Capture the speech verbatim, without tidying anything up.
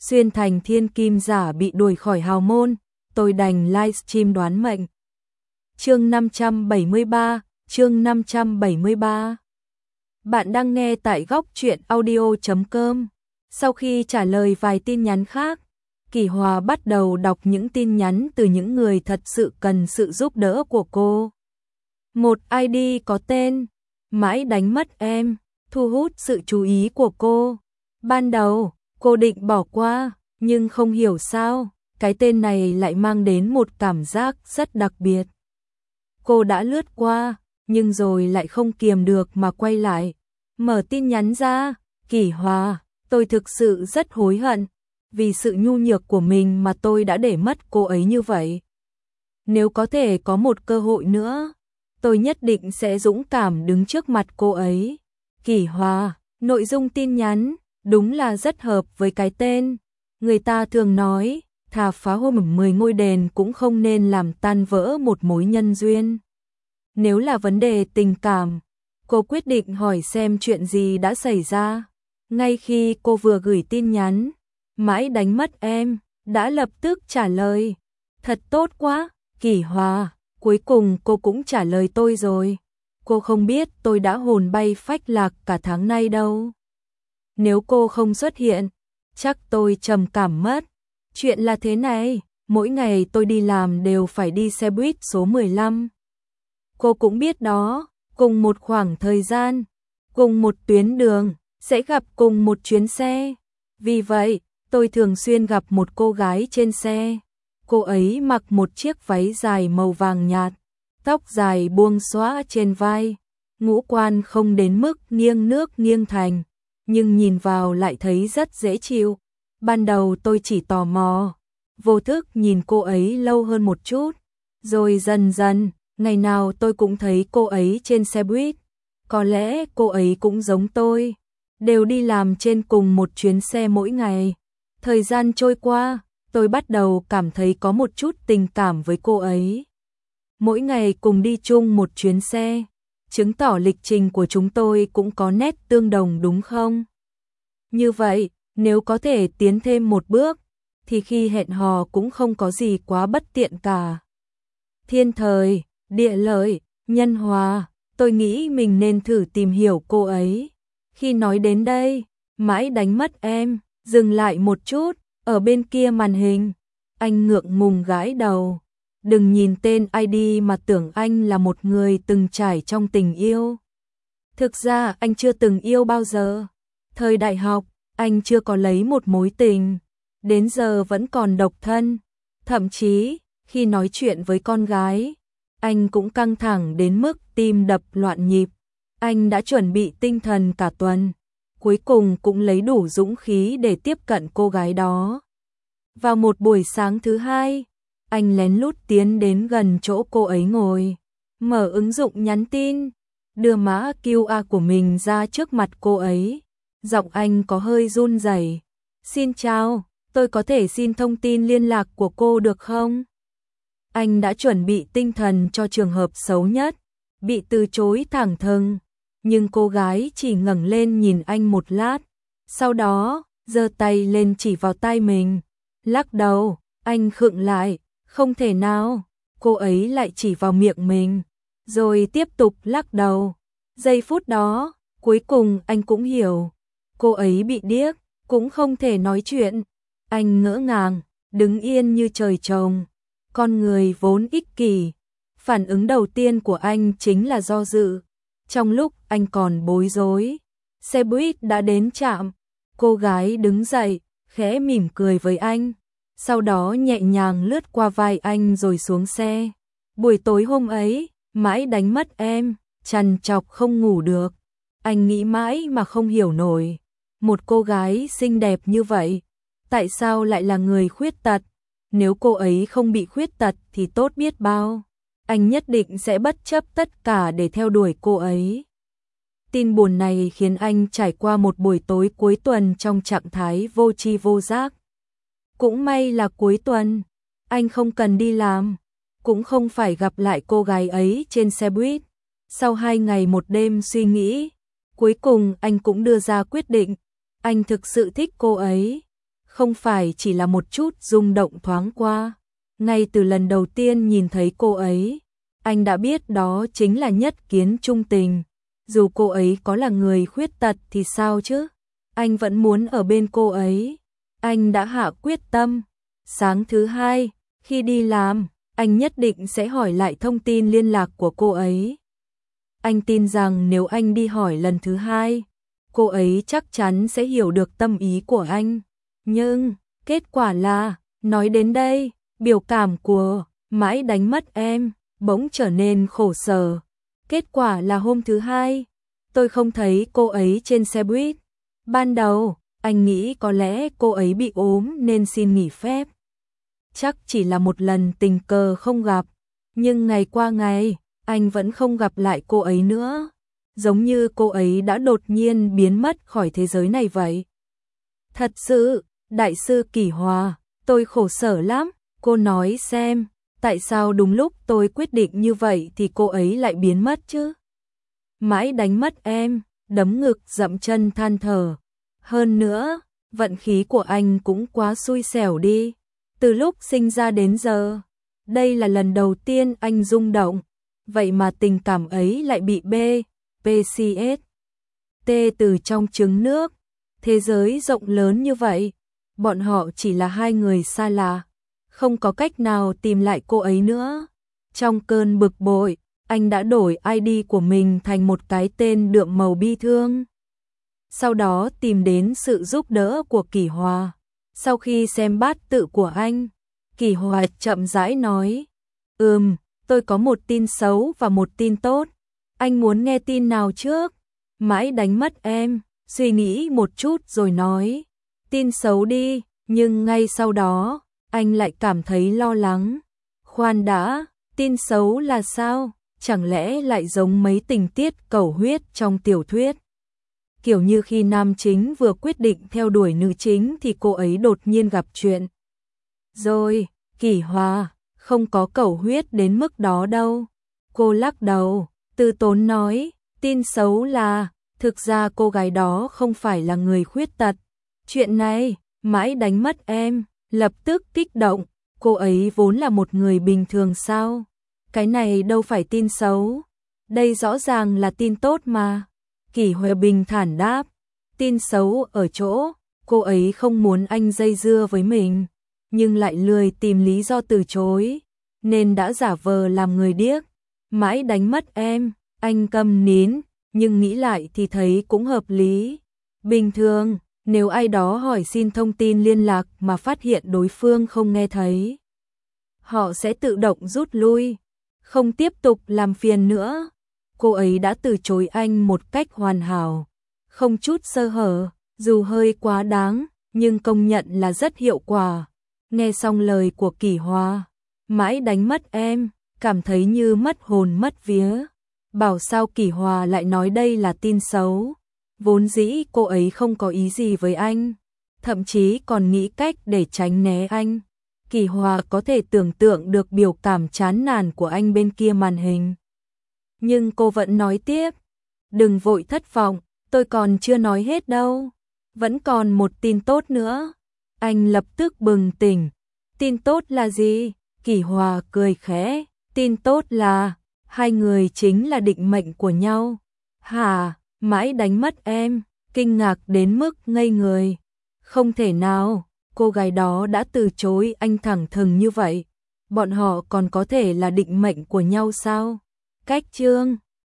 xuyên thành thiên kim giả bị đuổi khỏi hào môn, tôi đành livestream đoán mệnh. Chương năm trăm bảy mươi ba, chương năm trăm bảy mươi ba. Bạn đang nghe tại góc truyện audio chấm com. Sau khi trả lời vài tin nhắn khác, Kỳ Hòa bắt đầu đọc những tin nhắn từ những người thật sự cần sự giúp đỡ của cô. Một i đê có tên Mãi đánh mất em, thu hút sự chú ý của cô. Ban đầu, cô định bỏ qua, nhưng không hiểu sao, cái tên này lại mang đến một cảm giác rất đặc biệt. Cô đã lướt qua, nhưng rồi lại không kiềm được mà quay lại. Mở tin nhắn ra, Kỳ Hòa, tôi thực sự rất hối hận, vì sự nhu nhược của mình mà tôi đã để mất cô ấy như vậy. Nếu có thể có một cơ hội nữa, tôi nhất định sẽ dũng cảm đứng trước mặt cô ấy. Kỳ Hòa, nội dung tin nhắn, đúng là rất hợp với cái tên. Người ta thường nói, thà phá hôi mười ngôi đền cũng không nên làm tan vỡ một mối nhân duyên. Nếu là vấn đề tình cảm, cô quyết định hỏi xem chuyện gì đã xảy ra. Ngay khi cô vừa gửi tin nhắn, Mãi đánh mất em, đã lập tức trả lời. Thật tốt quá, Kỳ Hòa, cuối cùng cô cũng trả lời tôi rồi. Cô không biết tôi đã hồn bay phách lạc cả tháng nay đâu. Nếu cô không xuất hiện, chắc tôi trầm cảm mất. Chuyện là thế này, mỗi ngày tôi đi làm đều phải đi xe buýt số mười lăm. Cô cũng biết đó, cùng một khoảng thời gian, cùng một tuyến đường, sẽ gặp cùng một chuyến xe. Vì vậy, tôi thường xuyên gặp một cô gái trên xe. Cô ấy mặc một chiếc váy dài màu vàng nhạt, tóc dài buông xõa trên vai, ngũ quan không đến mức nghiêng nước nghiêng thành, nhưng nhìn vào lại thấy rất dễ chịu. Ban đầu tôi chỉ tò mò, vô thức nhìn cô ấy lâu hơn một chút, rồi dần dần, ngày nào tôi cũng thấy cô ấy trên xe buýt. Có lẽ cô ấy cũng giống tôi, đều đi làm trên cùng một chuyến xe mỗi ngày. Thời gian trôi qua, tôi bắt đầu cảm thấy có một chút tình cảm với cô ấy. Mỗi ngày cùng đi chung một chuyến xe, chứng tỏ lịch trình của chúng tôi cũng có nét tương đồng đúng không? Như vậy, nếu có thể tiến thêm một bước, thì khi hẹn hò cũng không có gì quá bất tiện cả. Thiên thời, địa lợi, nhân hòa, tôi nghĩ mình nên thử tìm hiểu cô ấy. Khi nói đến đây, Mãi đánh mất em, dừng lại một chút, ở bên kia màn hình. Anh ngượng ngùng gãi đầu. Đừng nhìn tên i đê mà tưởng anh là một người từng trải trong tình yêu. Thực ra anh chưa từng yêu bao giờ. Thời đại học, anh chưa có lấy một mối tình. Đến giờ vẫn còn độc thân. Thậm chí, khi nói chuyện với con gái, anh cũng căng thẳng đến mức tim đập loạn nhịp. Anh đã chuẩn bị tinh thần cả tuần, cuối cùng cũng lấy đủ dũng khí để tiếp cận cô gái đó. Vào một buổi sáng thứ hai, anh lén lút tiến đến gần chỗ cô ấy ngồi, mở ứng dụng nhắn tin, đưa mã quy rờ của mình ra trước mặt cô ấy. Giọng anh có hơi run rẩy. Xin chào, tôi có thể xin thông tin liên lạc của cô được không? Anh đã chuẩn bị tinh thần cho trường hợp xấu nhất, bị từ chối thẳng thừng. Nhưng cô gái chỉ ngẩng lên nhìn anh một lát, sau đó giơ tay lên chỉ vào tay mình, lắc đầu. Anh khựng lại, không thể nào. Cô ấy lại chỉ vào miệng mình, rồi tiếp tục lắc đầu. Giây phút đó, cuối cùng anh cũng hiểu, cô ấy bị điếc, cũng không thể nói chuyện. Anh ngỡ ngàng, đứng yên như trời trồng. Con người vốn ích kỷ, phản ứng đầu tiên của anh chính là do dự. Trong lúc anh còn bối rối, xe buýt đã đến trạm. Cô gái đứng dậy, khẽ mỉm cười với anh, sau đó nhẹ nhàng lướt qua vai anh rồi xuống xe. Buổi tối hôm ấy, Mãi đánh mất em, trằn trọc không ngủ được. Anh nghĩ mãi mà không hiểu nổi, một cô gái xinh đẹp như vậy, tại sao lại là người khuyết tật? Nếu cô ấy không bị khuyết tật thì tốt biết bao. Anh nhất định sẽ bất chấp tất cả để theo đuổi cô ấy. Tin buồn này khiến anh trải qua một buổi tối cuối tuần trong trạng thái vô tri vô giác. Cũng may là cuối tuần, anh không cần đi làm, cũng không phải gặp lại cô gái ấy trên xe buýt. Sau hai ngày một đêm suy nghĩ, cuối cùng anh cũng đưa ra quyết định. Anh thực sự thích cô ấy. không phải chỉ là một chút rung động thoáng qua. Ngay từ lần đầu tiên nhìn thấy cô ấy, anh đã biết đó chính là nhất kiến trung tình. Dù cô ấy có là người khuyết tật thì sao chứ? Anh vẫn muốn ở bên cô ấy. Anh đã hạ quyết tâm. Sáng thứ hai, khi đi làm, anh nhất định sẽ hỏi lại thông tin liên lạc của cô ấy. Anh tin rằng nếu anh đi hỏi lần thứ hai, cô ấy chắc chắn sẽ hiểu được tâm ý của anh. Nhưng, kết quả là, nói đến đây, biểu cảm của Mãi Đánh Mất Em bỗng trở nên khổ sở. Kết quả là hôm thứ hai, tôi không thấy cô ấy trên xe buýt. Ban đầu, anh nghĩ có lẽ cô ấy bị ốm nên xin nghỉ phép. Chắc chỉ là một lần tình cờ không gặp, nhưng ngày qua ngày, anh vẫn không gặp lại cô ấy nữa. Giống như cô ấy đã đột nhiên biến mất khỏi thế giới này vậy. Thật sự, đại sư Kỷ Hòa, tôi khổ sở lắm. Cô nói xem, tại sao đúng lúc tôi quyết định như vậy thì cô ấy lại biến mất chứ? Mãi Đánh Mất Em, đấm ngực dậm chân than thở. Hơn nữa, vận khí của anh cũng quá xui xẻo đi. Từ lúc sinh ra đến giờ, đây là lần đầu tiên anh rung động. Vậy mà tình cảm ấy lại bị B, pê xê ét, T từ trong trứng nước. Thế giới rộng lớn như vậy, bọn họ chỉ là hai người xa lạ, không có cách nào tìm lại cô ấy nữa. Trong cơn bực bội, anh đã đổi i đê của mình thành một cái tên đượm màu bi thương. Sau đó tìm đến sự giúp đỡ của Kỷ Hòa. Sau khi xem bát tự của anh, Kỷ Hòa chậm rãi nói, Ừm, tôi có một tin xấu và một tin tốt. Anh muốn nghe tin nào trước? Mãi Đánh Mất Em suy nghĩ một chút rồi nói, tin xấu đi. Nhưng ngay sau đó, anh lại cảm thấy lo lắng. Khoan đã, tin xấu là sao? Chẳng lẽ lại giống mấy tình tiết cầu huyết trong tiểu thuyết? Kiểu như khi nam chính vừa quyết định theo đuổi nữ chính thì cô ấy đột nhiên gặp chuyện. Rồi, Kỷ Hòa, không có cầu huyết đến mức đó đâu. Cô lắc đầu, từ tốn nói, tin xấu là, thực ra cô gái đó không phải là người khuyết tật. Chuyện này, Mãi Đánh Mất Em lập tức kích động, cô ấy vốn là một người bình thường sao? Cái này đâu phải tin xấu, đây rõ ràng là tin tốt mà. Kỷ Hòa bình thản đáp, tin xấu ở chỗ, cô ấy không muốn anh dây dưa với mình, nhưng lại lười tìm lý do từ chối, nên đã giả vờ làm người điếc. Mãi Đánh Mất Em, anh câm nín, nhưng nghĩ lại thì thấy cũng hợp lý. Bình thường, nếu ai đó hỏi xin thông tin liên lạc mà phát hiện đối phương không nghe thấy, họ sẽ tự động rút lui, không tiếp tục làm phiền nữa. Cô ấy đã từ chối anh một cách hoàn hảo, không chút sơ hở, dù hơi quá đáng, nhưng công nhận là rất hiệu quả. Nghe xong lời của Kỷ Hòa, Mãi Đánh Mất Em cảm thấy như mất hồn mất vía. Bảo sao Kỷ Hòa lại nói đây là tin xấu? Vốn dĩ cô ấy không có ý gì với anh, thậm chí còn nghĩ cách để tránh né anh. Kỷ Hòa có thể tưởng tượng được biểu cảm chán nản của anh bên kia màn hình. Nhưng cô vẫn nói tiếp, đừng vội thất vọng, tôi còn chưa nói hết đâu. Vẫn còn một tin tốt nữa. Anh lập tức bừng tỉnh. Tin tốt là gì? Kỷ Hòa cười khẽ, tin tốt là hai người chính là định mệnh của nhau. Hả? Mãi Đánh Mất Em kinh ngạc đến mức ngây người. Không thể nào, cô gái đó đã từ chối anh thẳng thừng như vậy. Bọn họ còn có thể là định mệnh của nhau sao? Cách chương